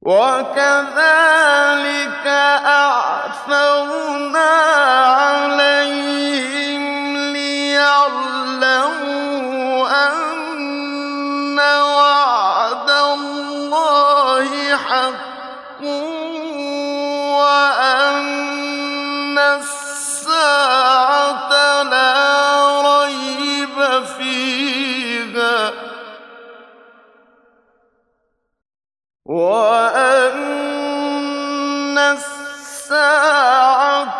وكذلك أعثرنا عليهم ليعلموا أن وعد الله حق وأن الساعة لا ريب فيها وأن الساعة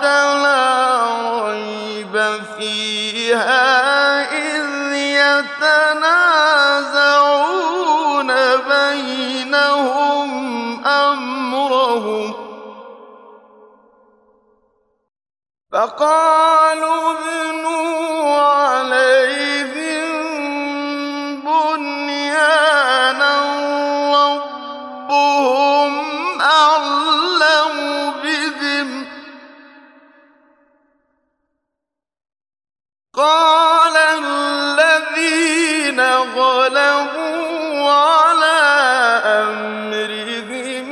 إذ يتنازعون بينهم أمرهم فقالوا ابنوا عليهم بنيانا ربهم أعلم بهم قال الذين غلبوا على أمرهم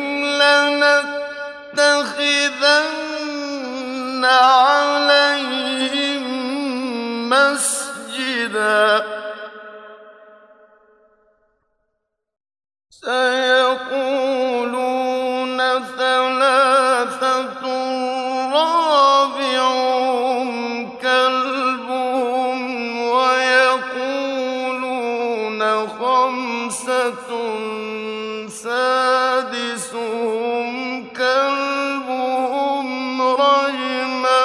لنتخذن عليهم مسجدا سيقولون ثلاثة رابعهم كلبهم ويقولون خمسة سادسهم كلبهم رجما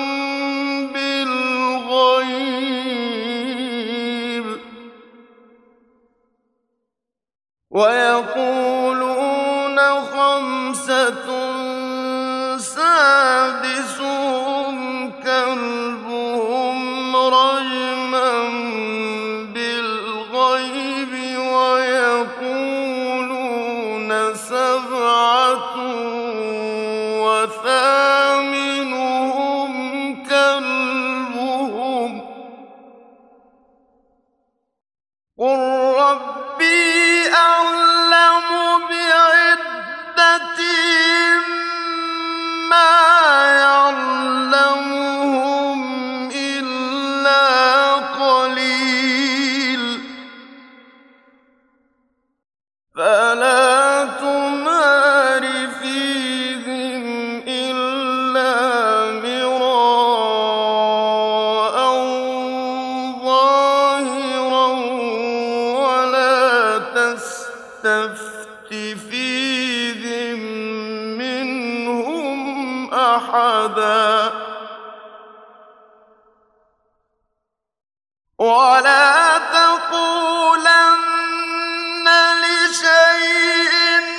بالغيب ويقولون خمسة سادسهم كلبهم رجما بالغيب ويقولون سبعة وثامنهم كلبهم قل ربي أعلم بعدتهم ما يعلمهم إلا قليل فلا تمار فيهم إلا مراء ظاهرا ولا تستفت فيهم منهم أحدا ولا تقولن لشيء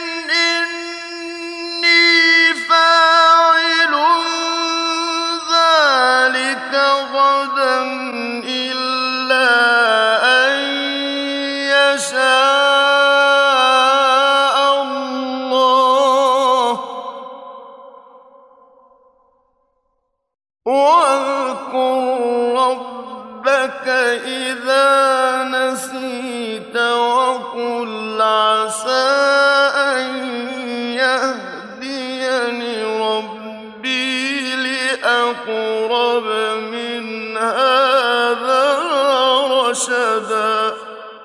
إني فاعل ذلك غدا إلا أن يشاء الله واذكر ربك إذا نسيت وقل عسى أن يهديني ربي لأقرب من هذا رشدا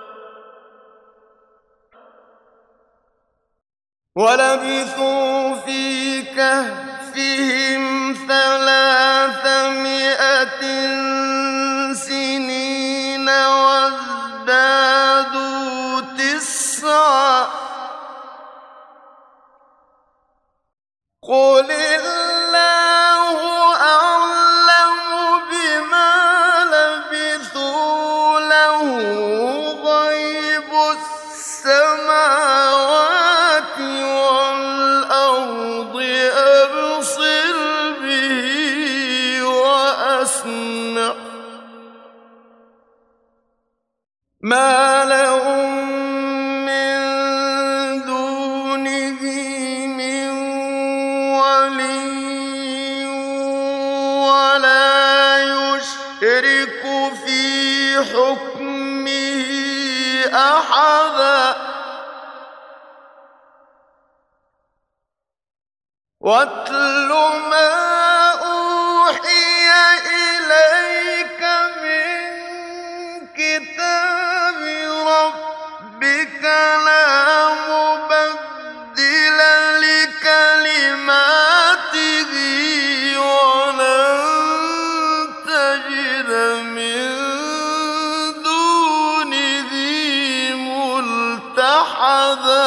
ولبثوا في كهفهم 300 سنين وازدادوا 9 قل الله أعلم بما لبثوا له غيب السماوات والأرض أبصر به وأسمع ما لهم من دونه من ولي ولا يشرك في حكمه أحدا واتل ما أوحي إليك من كتاب ربك لا مبدل لكلماته ولن تجد من دونه ملتحدا